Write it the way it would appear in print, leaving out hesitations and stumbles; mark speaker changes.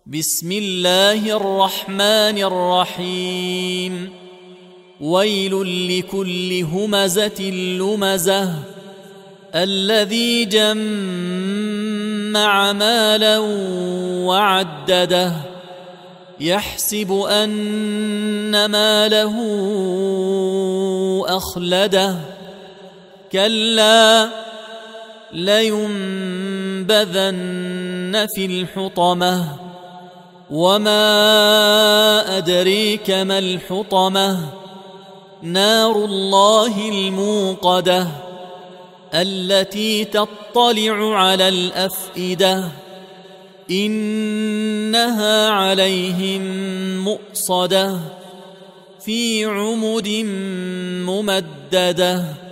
Speaker 1: بسم الله الرحمن الرحيم ويل لكل همزة لمزة الذي جمع مالا وعدده يحسب أن ماله أخلده كلا لينبذن في الحطمة وما أدريك ما الحطمة نار الله الموقدة التي تطلع على الأفئدة إنها عليهم مؤصدة في عمد ممددة